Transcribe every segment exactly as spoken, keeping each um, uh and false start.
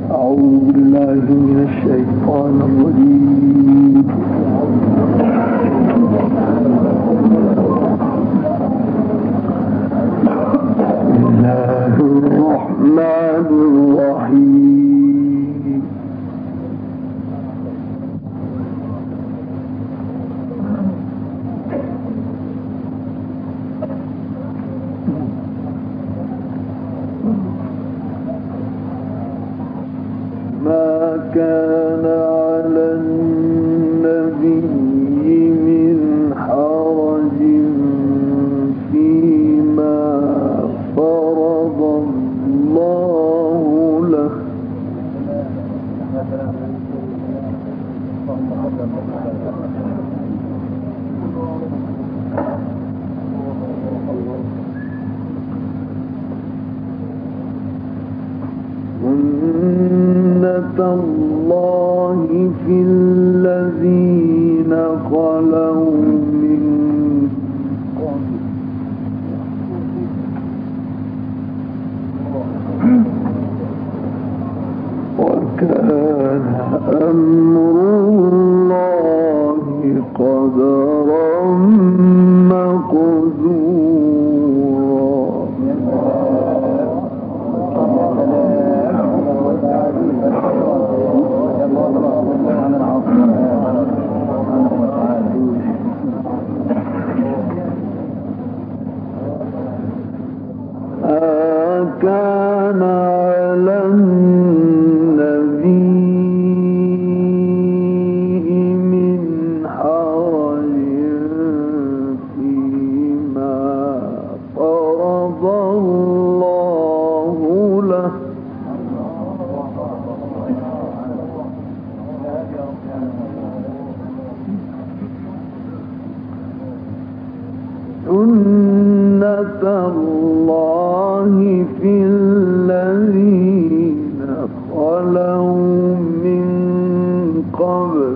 أعوذ بالله من الشيطان الرجيم. بسم الله الرحمن الرحيم. ما كان على النبي من حرج فيما فرض الله له سنة الله في الذين خلوا من قبل وكان أمر الله قدرا مقدورا. كان على النبي من حرج فيما فرض الله له سنة الله في الذين خلوا من قبل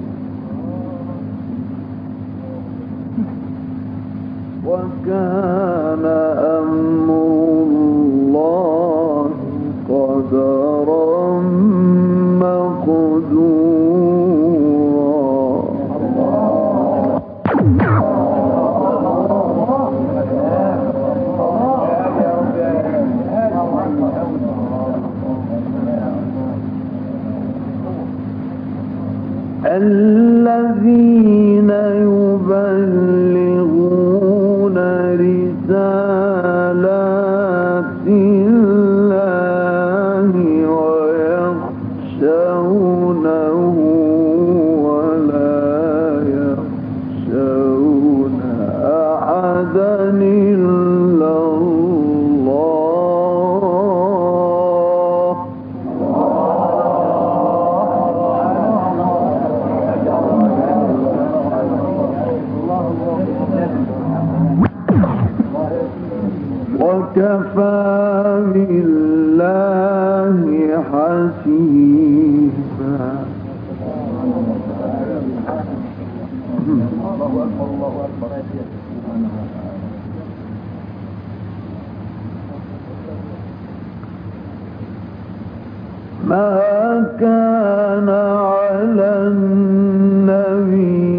وكان أمر الله قدرا مقدورا. الذين يبلغون رسالات الله ويخشونه ولا يخشون أحدا إلا الله. وكفى بالله حسيبا. ما كان على النبي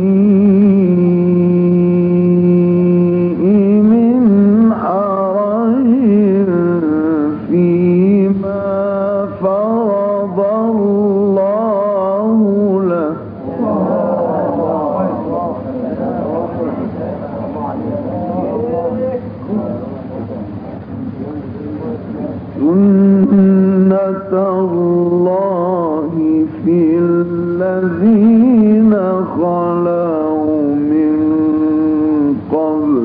سنة الله في الذين خلوا من قبل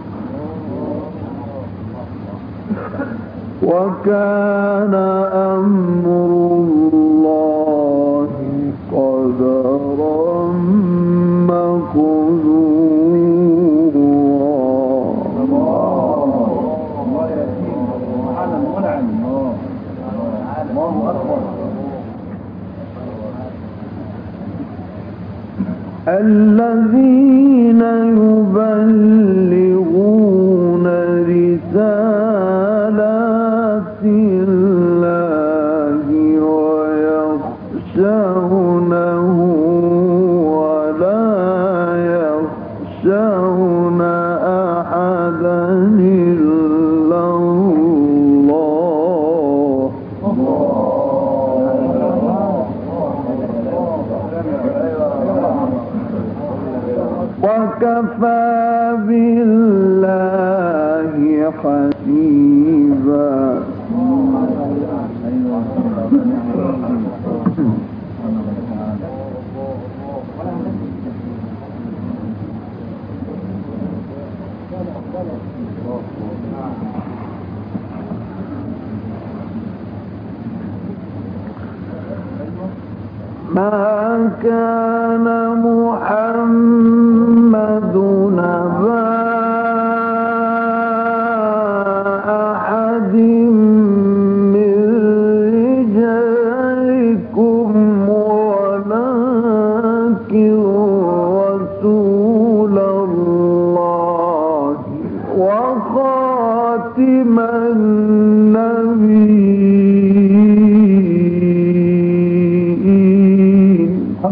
وكان أمر الله قدرا مقدورا. الذين يبلغون رسالات الله حسيبا. ما كان محمد نبا أحد من رجالكم ولكن رسول الله وخاتم النبيين.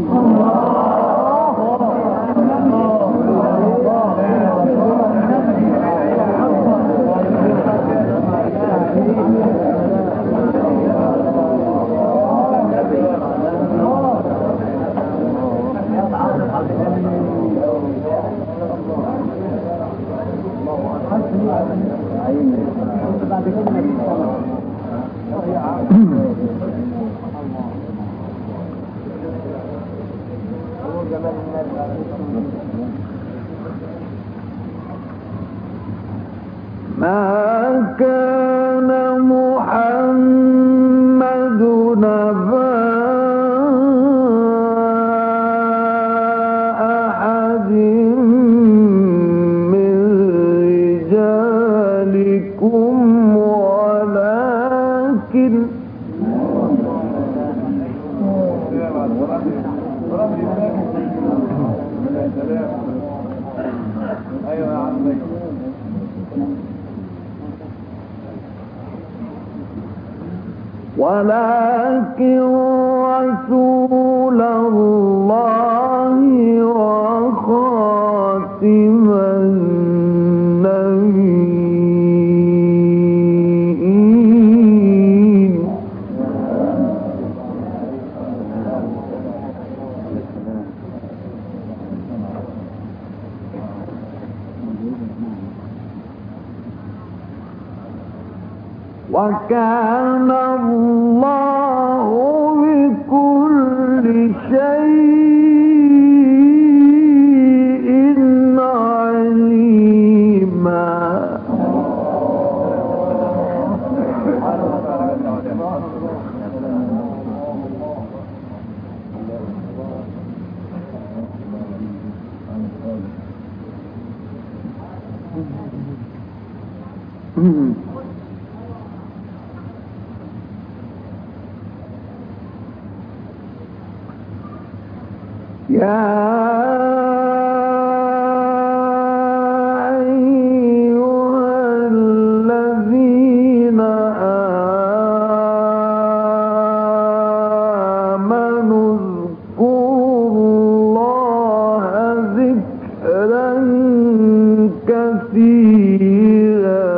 ما كان محمد نبا أحد من رجالكم ولكن ولكن رسول الله وخاتم النبيين. وكان الله بكل شيء عليما. يا أيها الذين آمنوا اذكروا الله ذكرا كثيرا.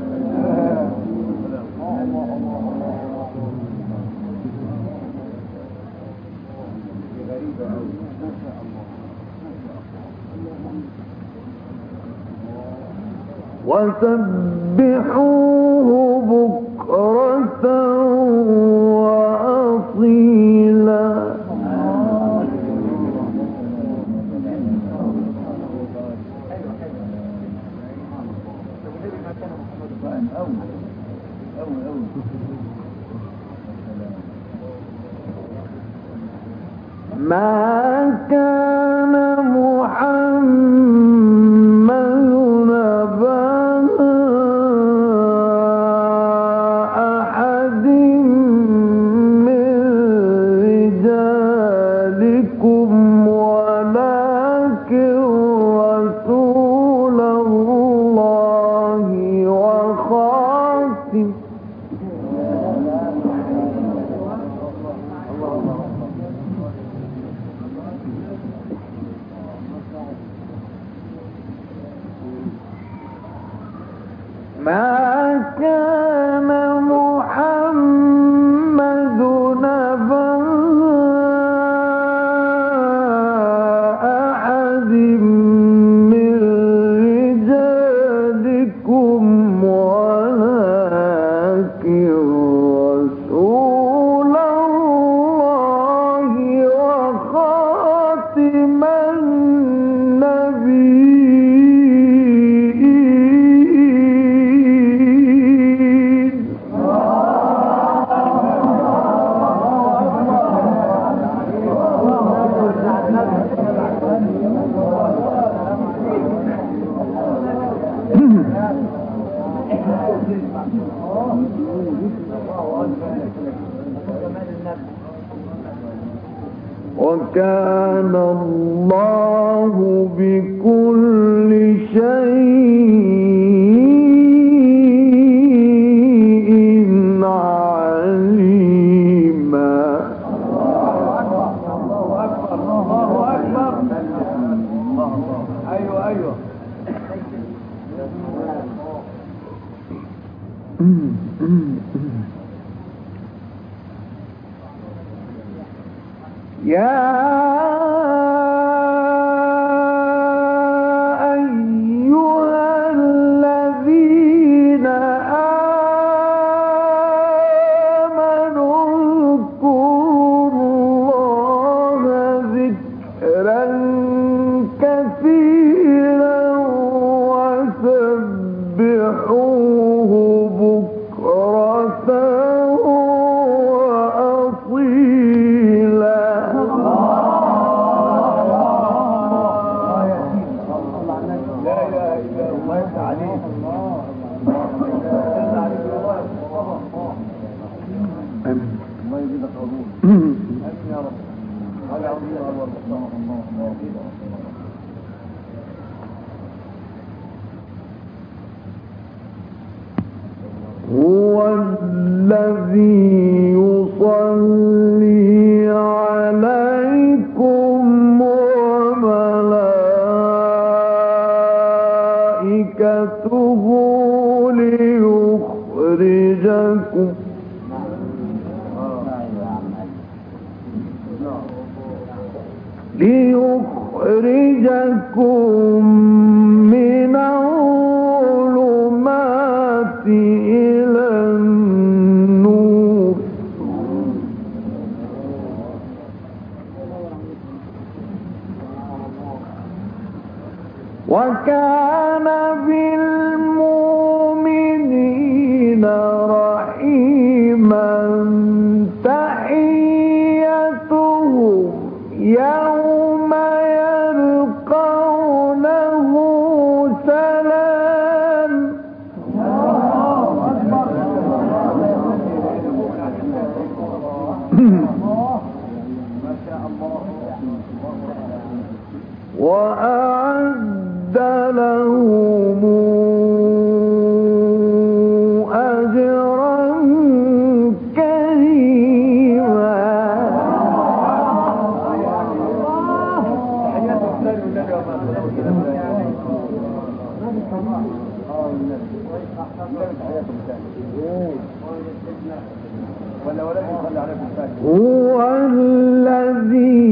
وسبحوه بكرة وأصيلا. ما كان محمد نبا أحد من رجالكم ولكن رسول الله وخاتم ما كان محمد نبا أحد من رجالكم وكان الله بكل شيء عليما. الله أكبر الله أكبر. أيوه أيوه. يا أيها الذين آمنوا اذكروا الله ذكرا كثيرا وسبحوه بكرة وأصيلا. هو الذي يصلي عليكم وملائكته ليخرجكم ليخرجكم من الظلمات إلى النور. وكان بالمؤمنين رحيما. تحيتهم يوم يلقونه سلام. وأعد لهم أجرا كريما. هو الذي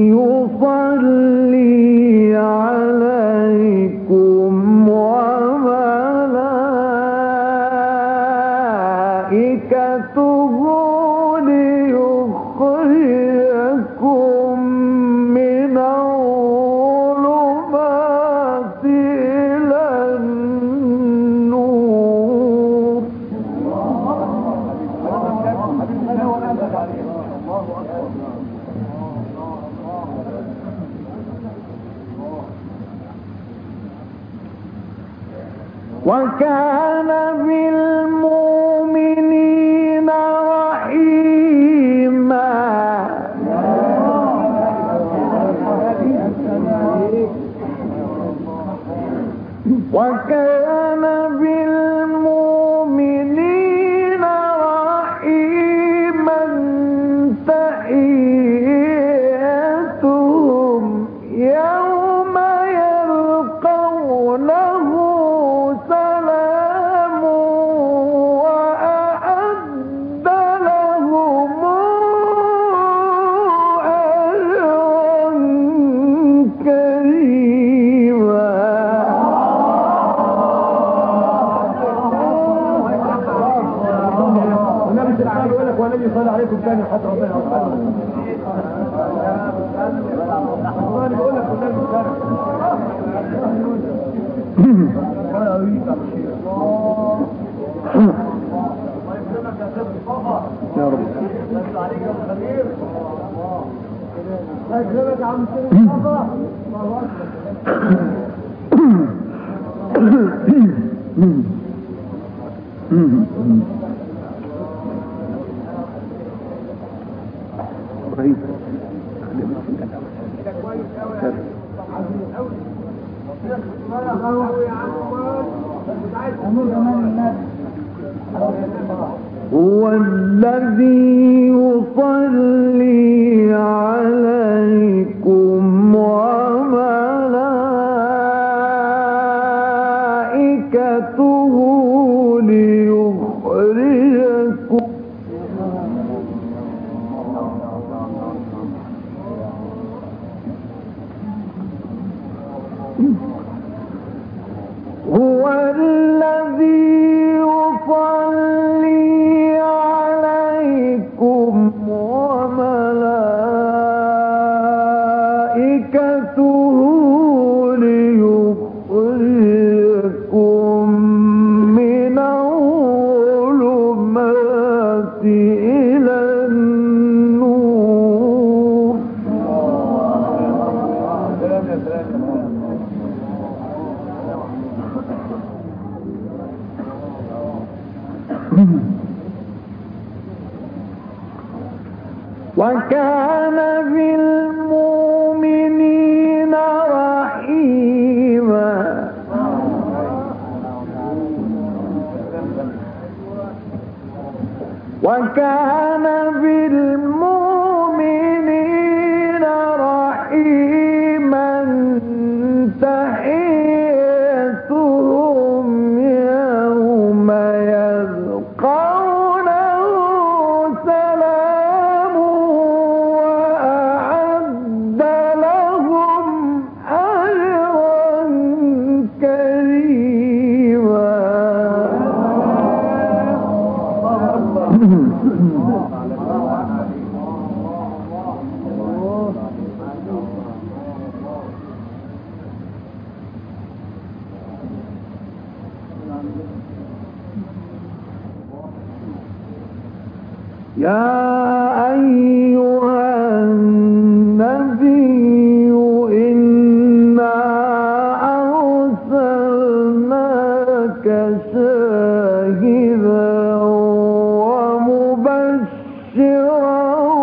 يصلي عليكم وملائكته ليخرجكم من الظلمات إلى النور. وكان بالمؤمنين رحيما. وكان بالمؤمنين رحيما. تحيتهم يوم يلقونه سلام. وأعد لهم أجرا كريما. والنبي صلى عليكم ثاني حتى ربنا يوفقنا. الله بيقول لك والنبي صلى يا رب. الله يكرمك يا عم سيدي مصطفى. الله اكبر. رهيب. هو الذي يصلي عليكم وملائكته ليخرجكم هو الذي يصلي عليكم وملائكته ليخرجكم من الظلمات إلى النور وكان بالمؤمنين رحيما وكان بالمؤمنين رحيما تحيتهم يوم يلقونه سلام وأعد لهم أجرا كريما يا أيها النبي إنا أرسلناك شاهدا ومبشرا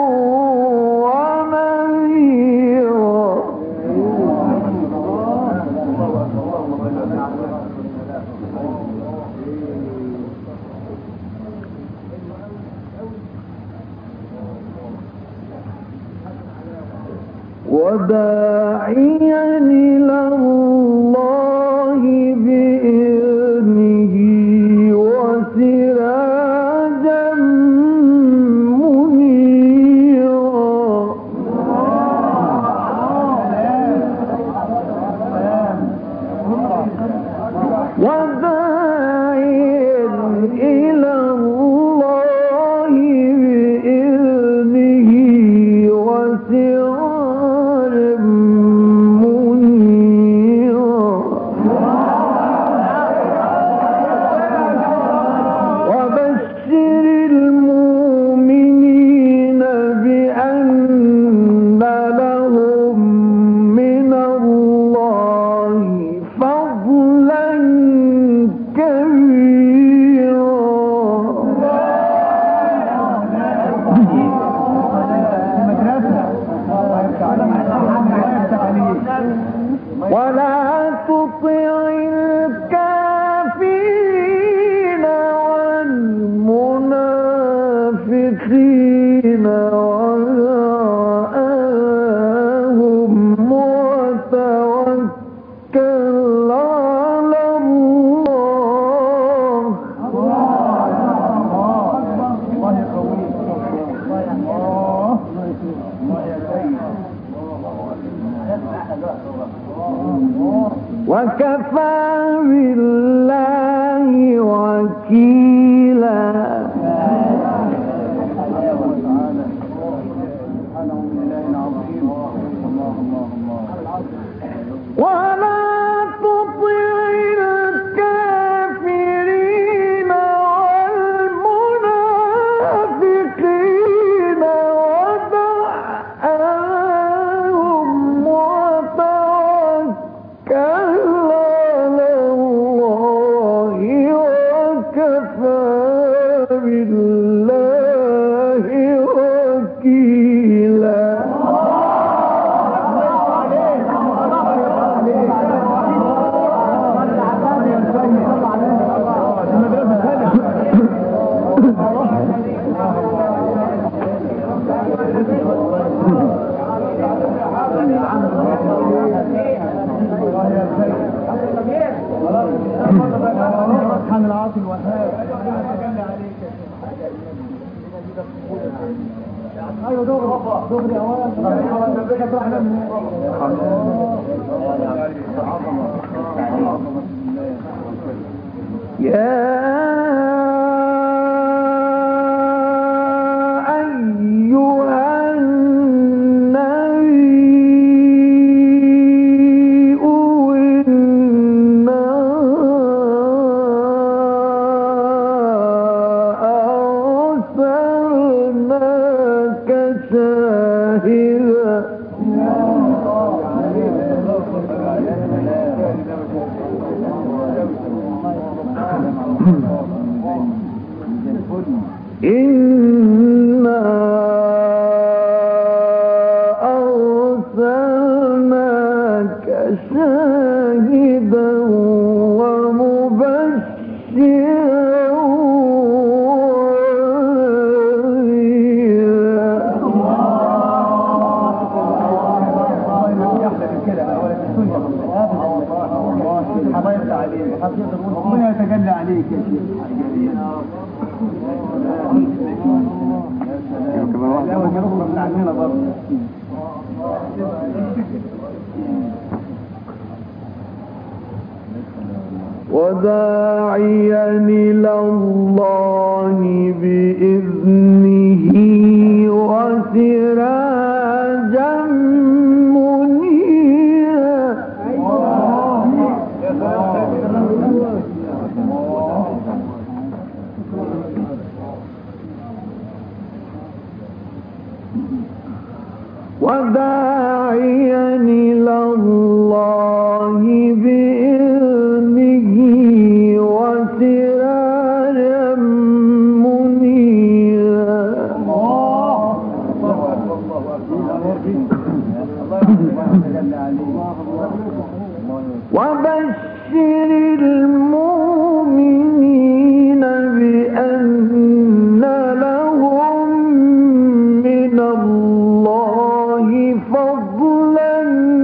ونذيرا وداعيا إلى الله بإذنه وسراجا منيرا وداعيا إلى الله بإذنه وسراجا منيرا وبشر المؤمنين بأن لهم من الله فضلا كبيرا ولا تطع الكافرين والمنافقين ودعهم وتوكل على الله وكفى بالله وكيلا ولا تطع الكافرين والمنافقين ودعهم وتوكل على الله وكفى وكفى بالله وكيلا. سبحان العاصي الوهاب. ايوه دغري دغري اولا يا إنا أرسلناك شاهدا ومبشرا ربنا يتجلى عليك يا شيخ. وداعيا إلى الله بإذنه وسراجا منيرا. وداعيا إلى الله بإذنه وسراجا منيرا. وبشر المؤمنين بأن لهم من الله فضلا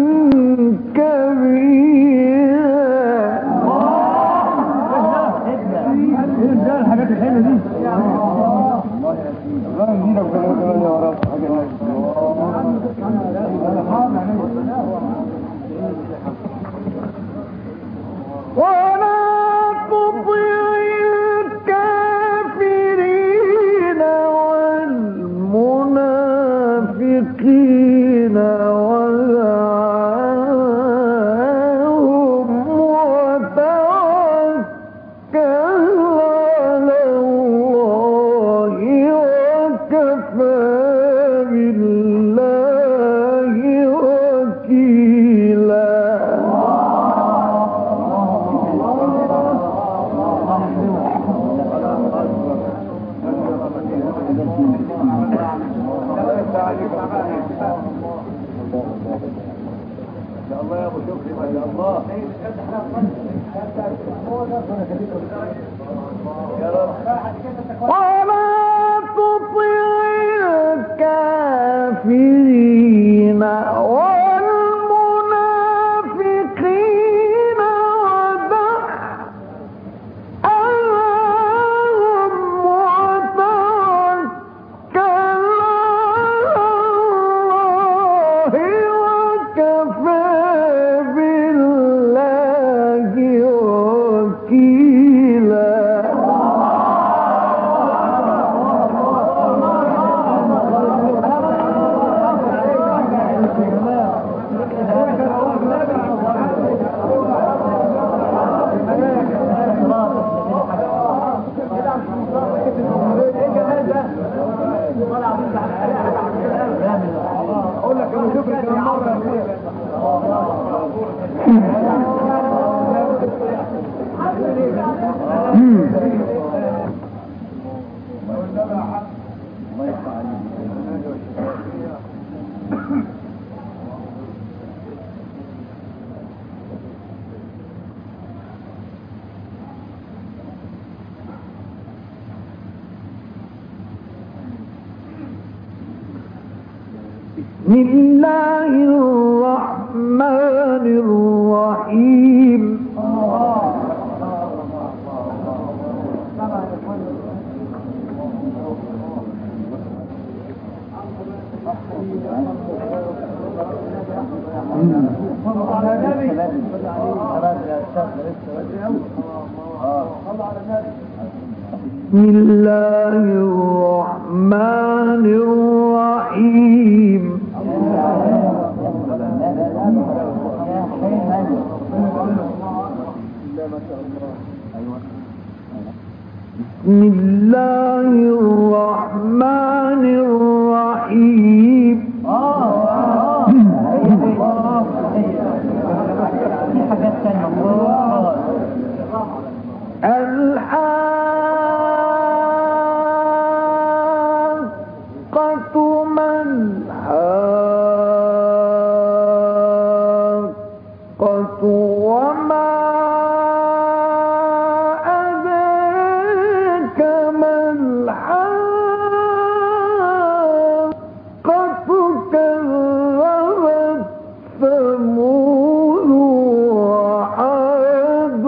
كبيرا. الحاجات الحلوه دي ولا تطع الكافرين والمنافقين ودعاهم وتوكل على الله وكفى بالله وكيلا. الله يا ابو شكري ما شاء الله. يا رب. ولا تطع الكافرين والمنافقين ودعهم وتوكل على الله وكفى بالله وكيلا. بسم الله الرحمن الرحيم بسم الله الرحمن الرحيم بسم الله الرحمن الرحيم الحاقة ما الحاقة وما أدراك ما الحاقة كذبت ثمود وعاد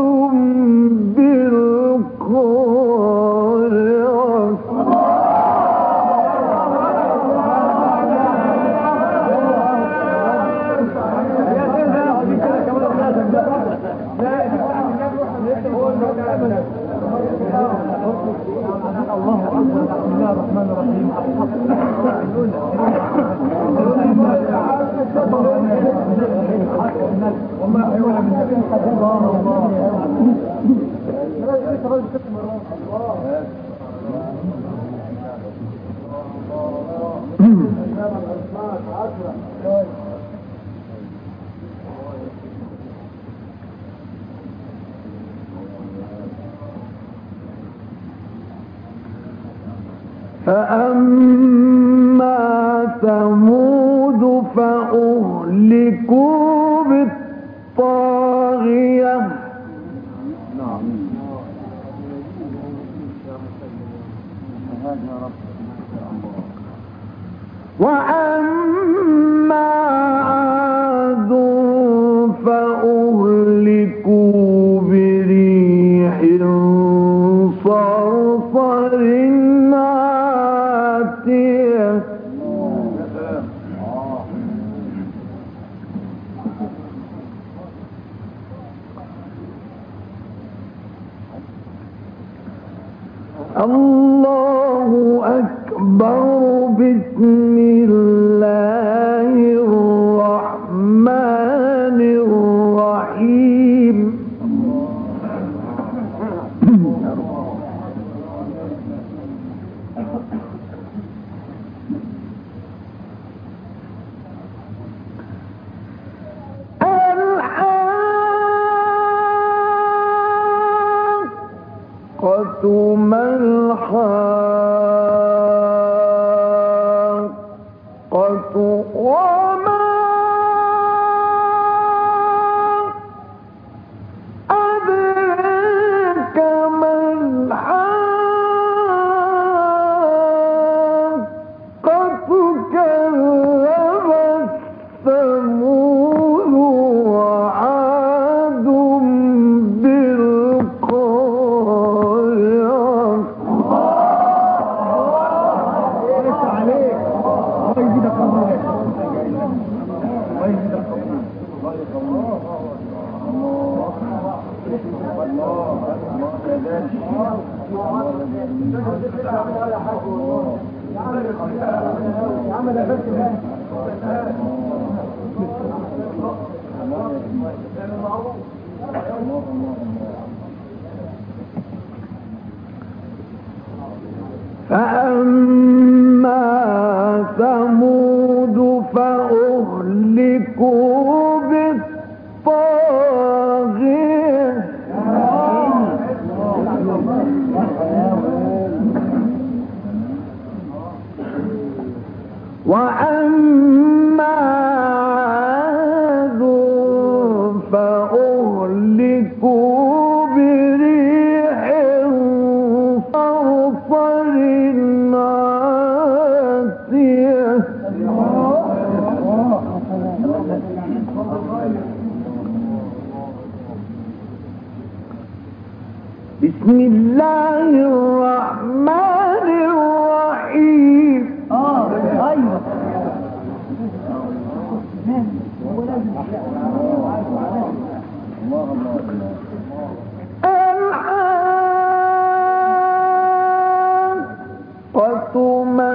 فأما ثمود فأهلكوا بالطاغية وأما عاد فأهلكوا بريح صرصر عاتية الله أكبر. بسم الله الرحمن الرحيم الحاقة ما الحاقة وما أدراك ما الحاقة كذبت ثمود وعاد فأما ثمود فأهلكوا بالطاغية وأما عاد فأهلكوا بريح صرصر عاتية بسم الله الرحمن الرحيم. اه ايوه الحاقة ما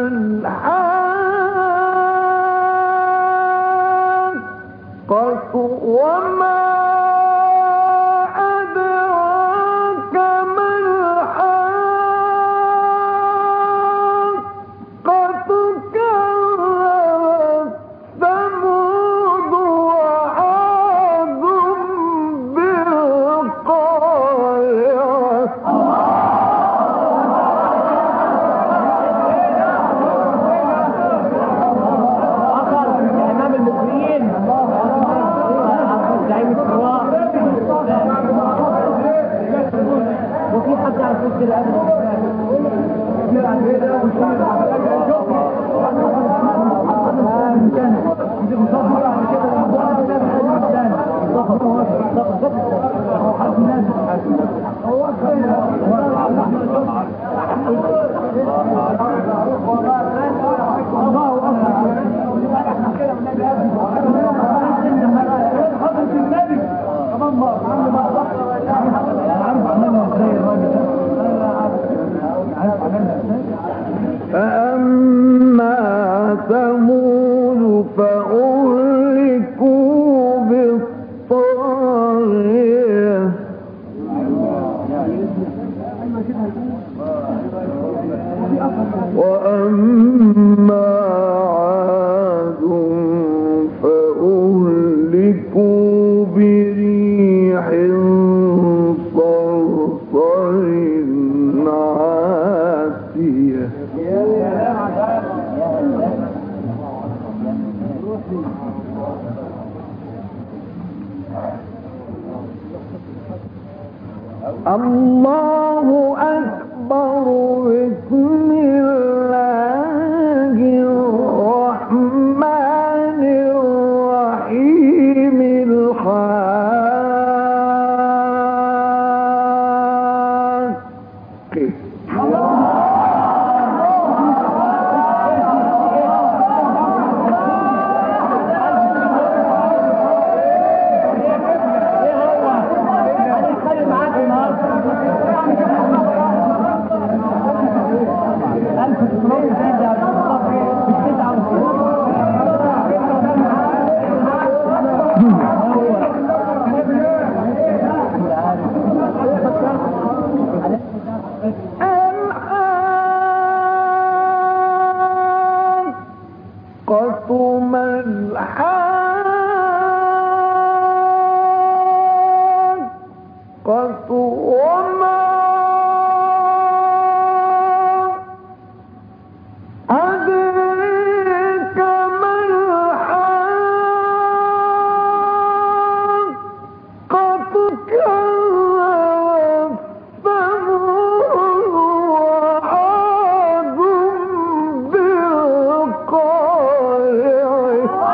الحاقة وما أدراك ما الحاقة كذبت ثمود وعاد بالقارعة. امام المصريين زعيم الثوار وفي حد على فوق فأما ثمود فأهلكوا بالطاغية وأما عاد فأهلكوا بريح صرصر عاتية. الله أكبر. بسم الله الرحمن الرحيم. الحاقة الحاقة ما الحاقة وما أدريك ما الحاقة كذبت ثمود وعاد بالقارعة.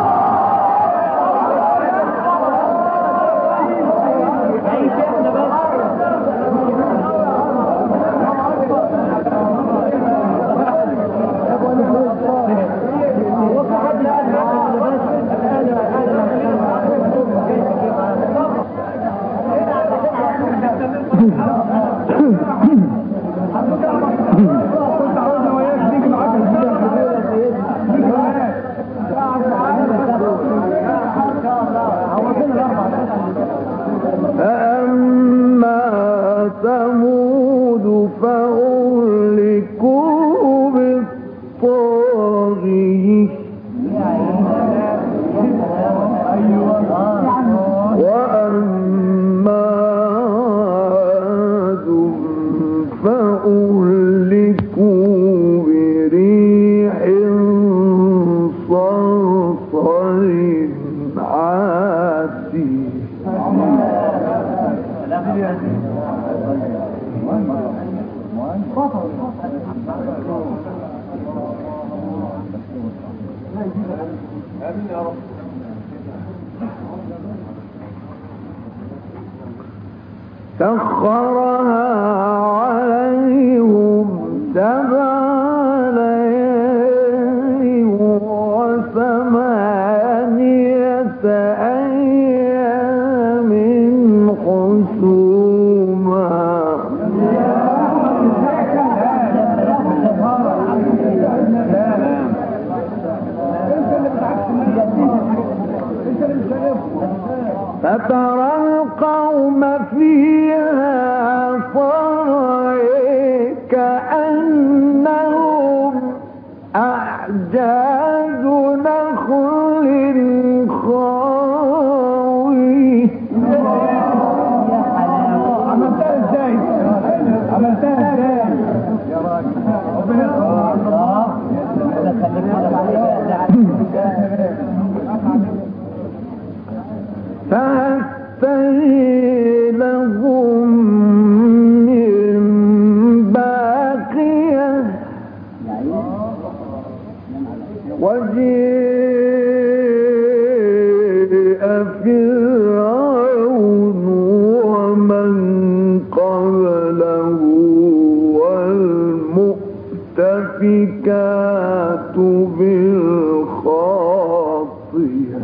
فأما ثمود فأهلكوا بالطاغية وأما عاد فأهلكوا بريح صرصر عاتية. سخرها عليهم سبع ليال وثمانية أيام حسوما فترى القوم فيها صرعى كأنهم أعجاز نخل خاوي. عملتها ازاي؟ عملتها ازاي؟ يا راجل ربنا فهل لهم من باقية وجيء فرعون ومن قبله والمؤتفكات بالخاطئة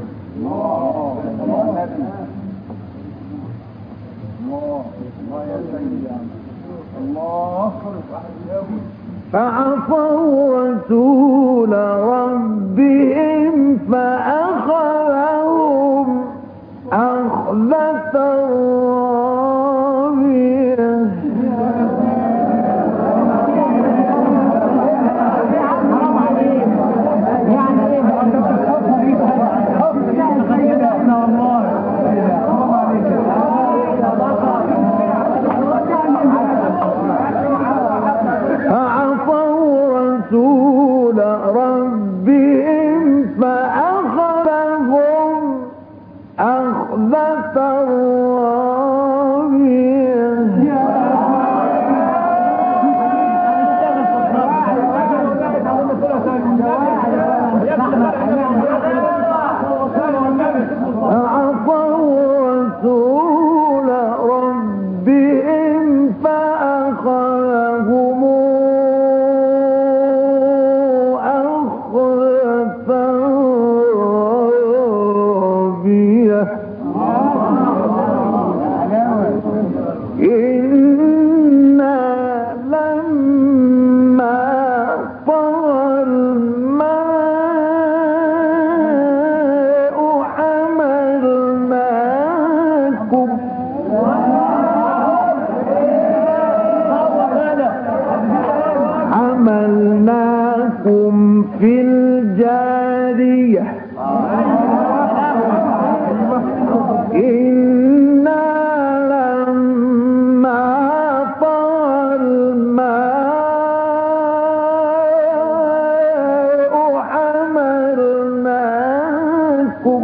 فعصوا رسول ربهم فأخذهم أخذة رابية. رسول ربهم فأخذهم أخذة رابية. فعصوا رسول ربهم فأخذهم إنا لما طغى الماء حملناكم حملناكم في الجارية إنا لما طغى الماء حملناكم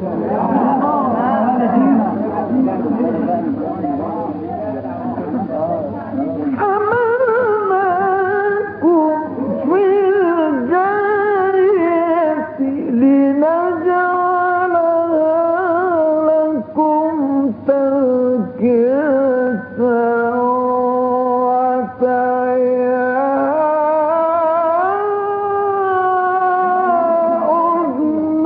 حملناكم في الجارية لنجعلها لكم تذكرة وتعيها أذن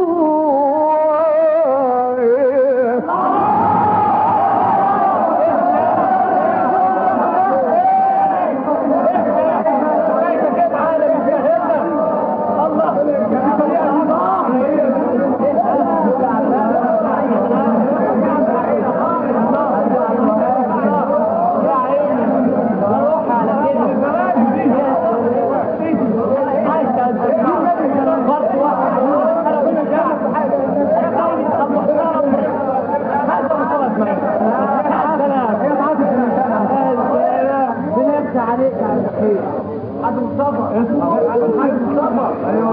عليك على الخير حد مصطفى حد مصطفى ايوه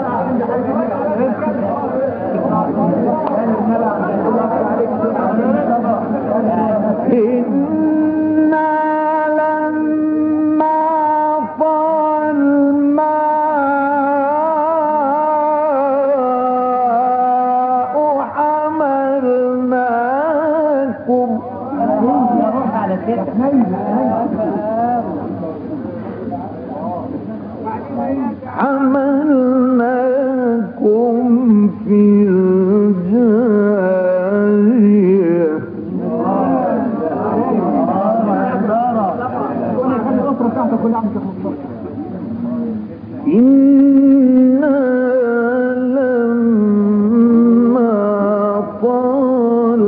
إنا لما طغى الماء حملناكم بتاعتك كلها عم تخلص. إنا لما طال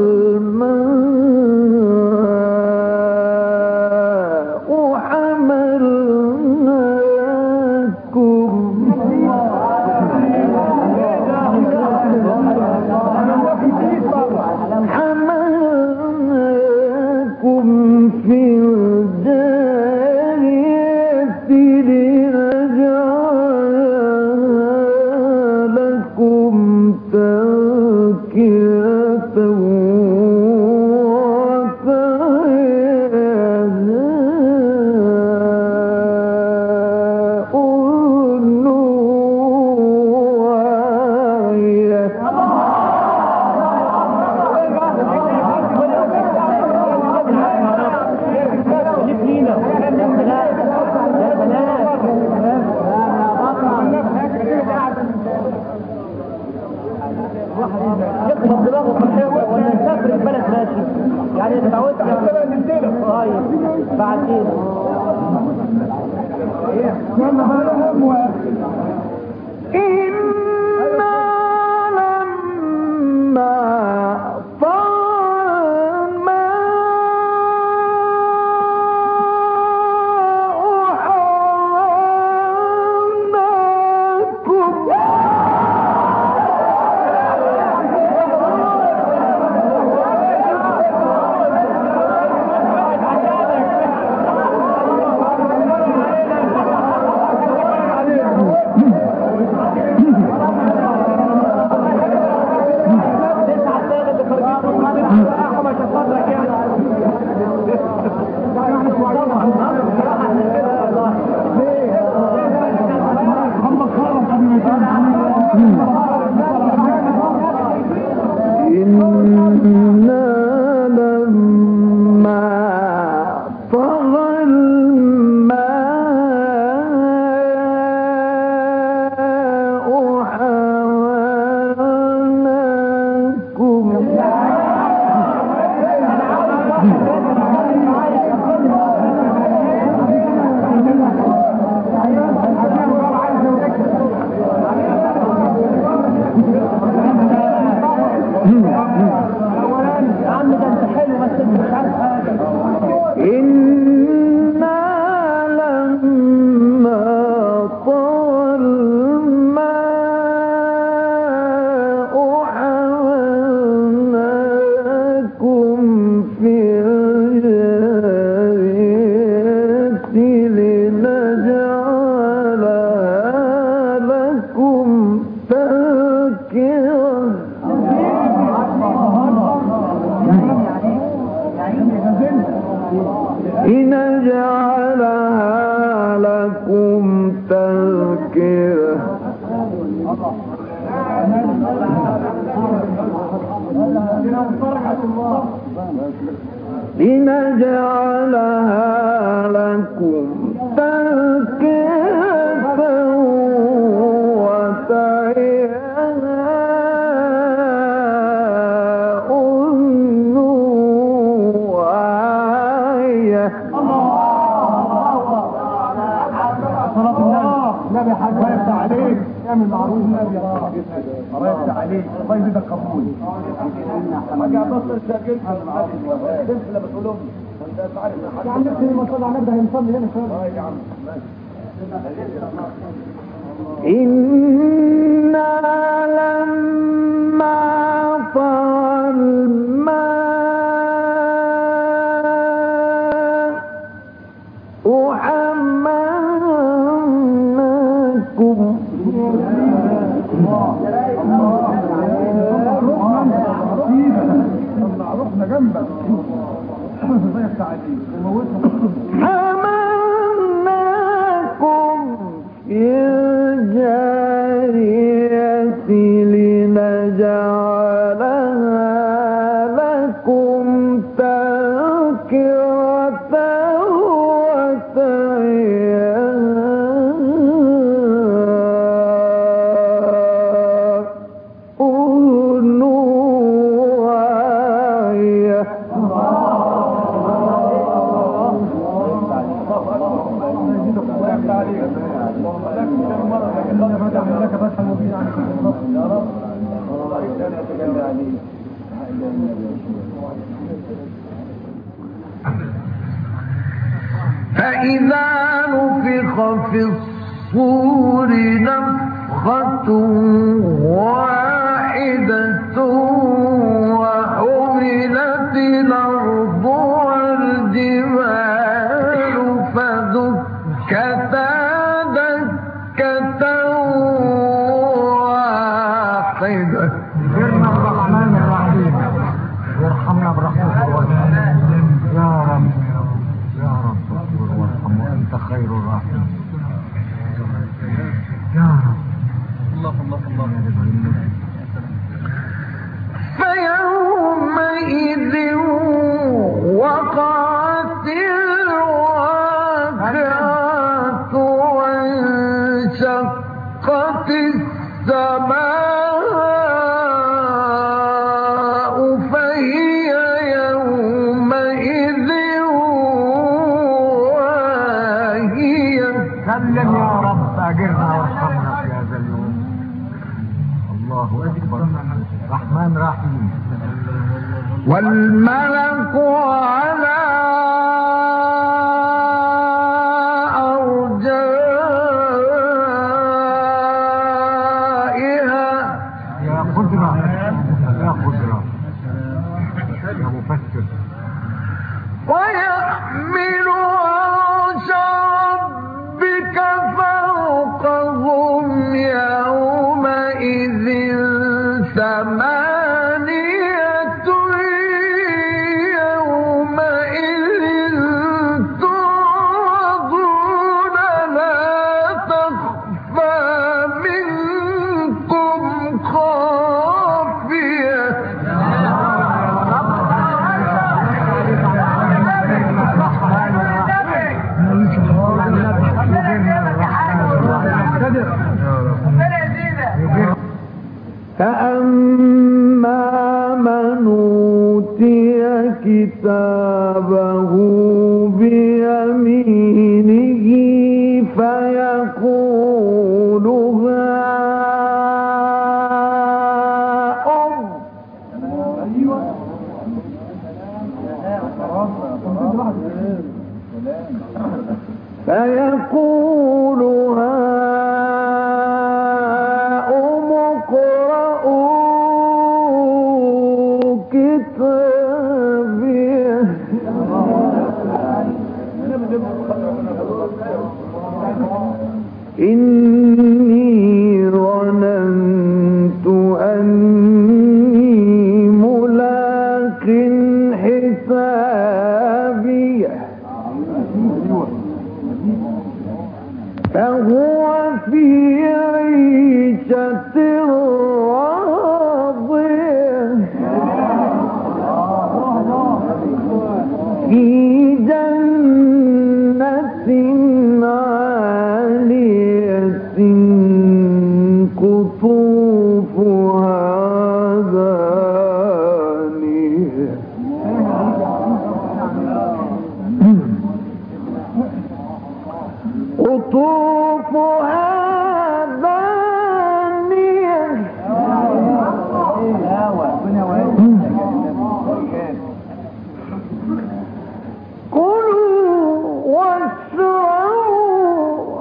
الماء حملناكم حملناكم في الجارية لنجعلها لكم تذكرة وتعيها أذن واعية. يخبط دماغه في الحيوة ولا يسافر البلد ماشي يعني تعودت طيب بعدين إنا لما طال الماء حملناكم إنا لما طغى الماء حملناكم يا عم ده انت حلو بس انت مش عارف حاجه. إنا لما طال الماء حملناكم في الجارية لنجعلها لكم تذكرة لنجعلها لكم تذكرة لنجعلها لكم تذكرة وتعيها أذن واعية. نبي حاج الله يفتح عليك اعمل معروف نبي الله يفتح عليك الله يزيدك قبول. حاج عباس الشاكر تنسى لما تقول لهم انت عارف يا عم نفسي ما صلى على النبي هنصلي هنا شويه. اه يا عم إنا لما طال الماء حملناكم رحنا جنبك الله يفتح عليك حملناكم في الجارية لنجعلها لكم تذكرة وتعيها أذن واعية. عليك اللهم لك كم مرة لك فتح مبين عنك يا رب الله يجعل يتجلى عليك فإذا نفخ في الصور نفخة واحدة وحملت الأرض والجبال فدكتا دكة واحدة. غيرنا الرحمن الرحيم يرحمنا برحمته يا رب يا رب اغفر وارحم وانت خير الراحمين يا رب. الله الله الله. فيومئذ وقعت الواقعة وانشقت السماء فهي يومئذ واهية. سلم يا رب اجرنا وارحمنا في هذا اليوم. الله اكبر رحمن رحيم. والملك على أرجائها. يا قدرة يا قدرة يا مفسر. ويحمل عرش ربك فوقهم يومئذ ثمانية يومئذ تعرضون لا تخفى منكم خافية. فأما من أوتي كتابه بيمينه فيقول هاؤم فيقول هاؤم اقرءوا كتابيه إني ظننت أني ملاق حسابيه فهو في عيشة راضية في جنة عالية قطوفها دانية. قطوفها دانية. كلوا واشربوا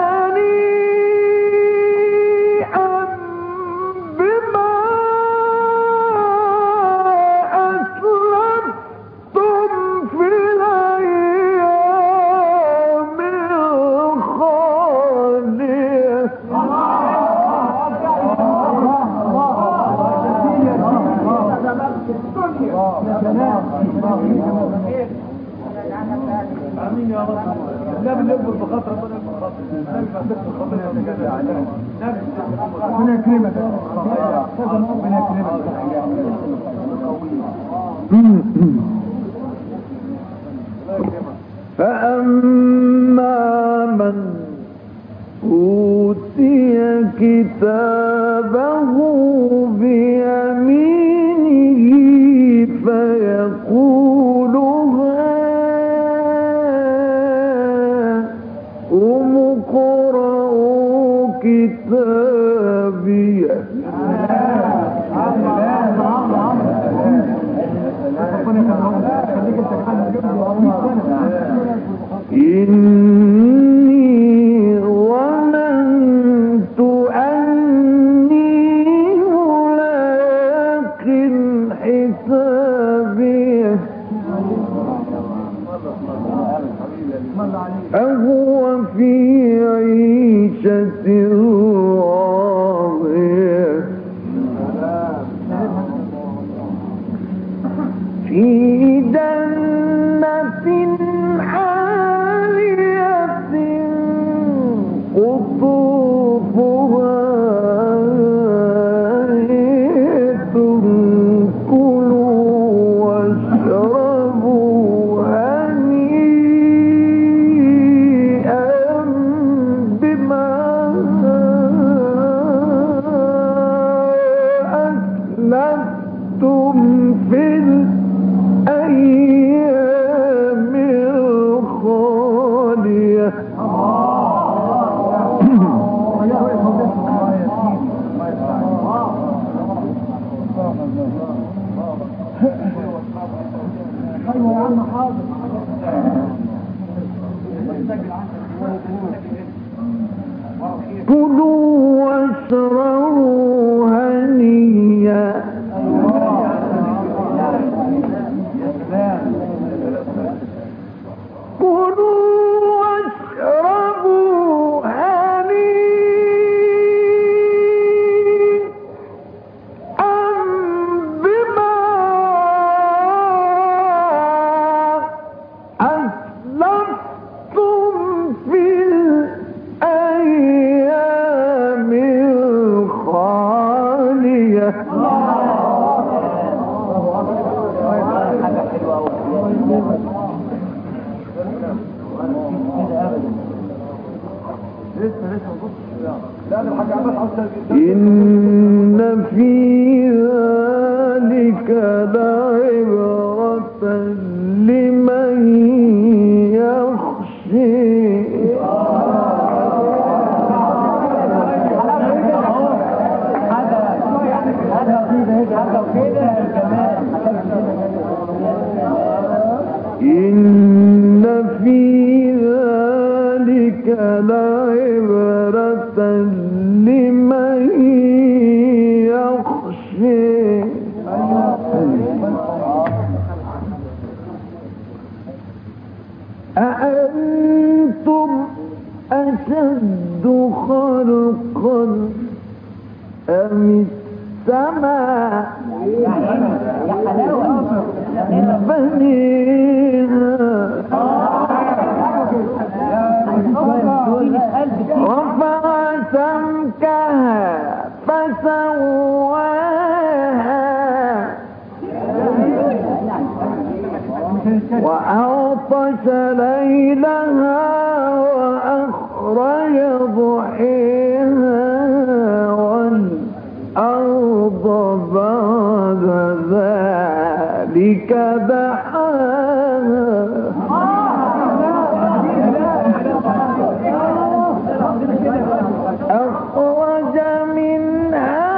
هنيئا بما أسلفتم في الأيام الخالية. امين يا رب. لا بنكبر بخاطر ربنا بخاطر ربنا يكرمك ربنا يكرمك. فأما من أوتي كتابه بيمينه فيقول هاؤم قم اقرأوا كتابيه إني ظننت أني ملاق حسابيه أهو في عيشة راضية في جنة عالية قطوفها دانية كلوا واشربوا هنيئا بما أسلفتم في الأيام الخالية ايوه يا عم حاضر. كلوا واشربوا هنيئا كلوا واشربوا هنيئا بما أسلفتم في الأيام الخالية إن في ذلك لعبرة لمن يخشى إن في ذلك لعبرة لمن يخشى أأنتم أشد خلقا أم السماء بنيها رفع سمكها فسواها وأغطش ليلها وأخرج ضحيها والأرض بعد ذلك دحاها أخرج منها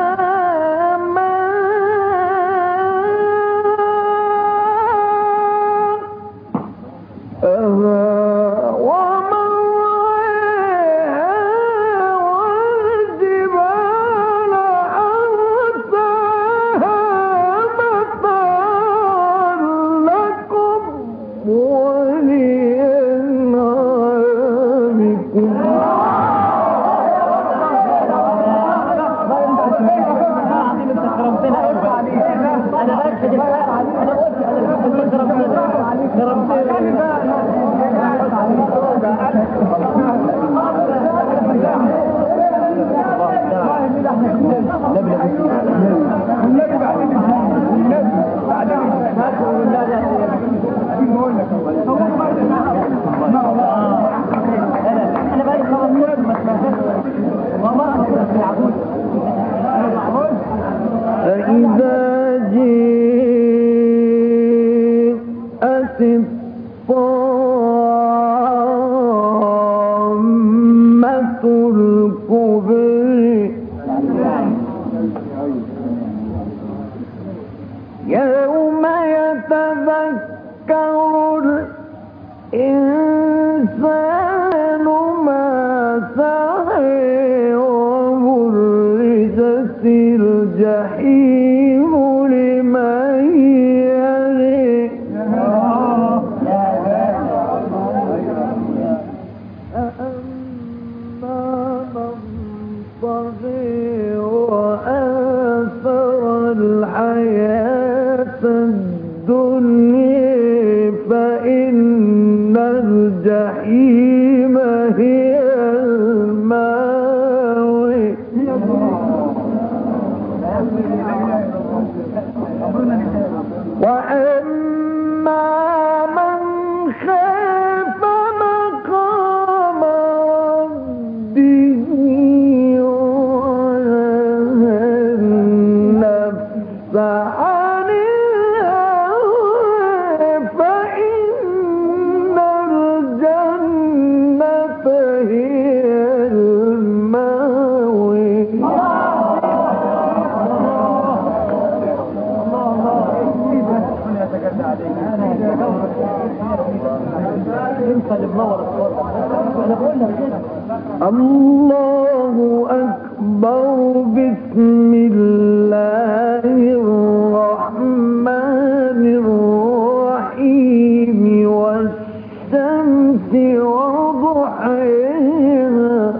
ماءها ومرعاها والجبال أرساها متاعا لكم ولأنعامكم فإذا جاءت الطامة الله أكبر. بسم الله الرحمن الرحيم. والشمس وضحيها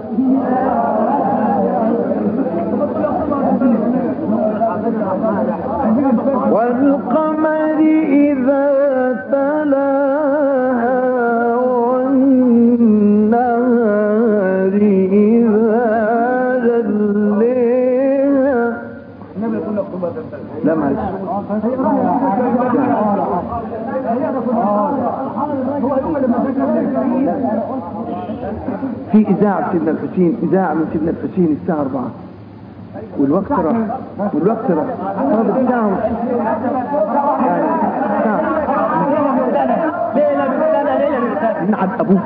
والقمر إذا تلاها والنهار إذا جليها. لا معلش في إذاعة سيدنا الحسين، إذاعة من سيدنا الحسين الساعة أربعة والوقت راح والوقت راح طب الساعة من عد أبوه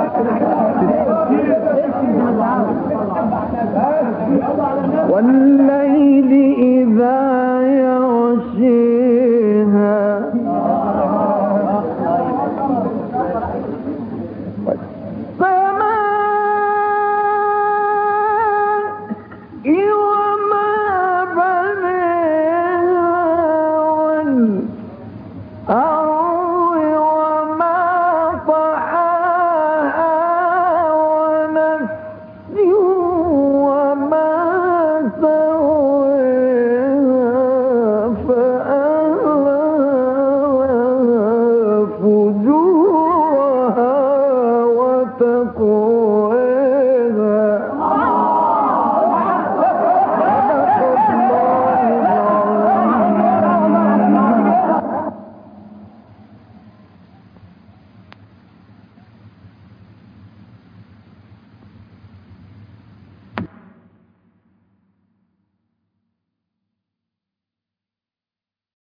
والله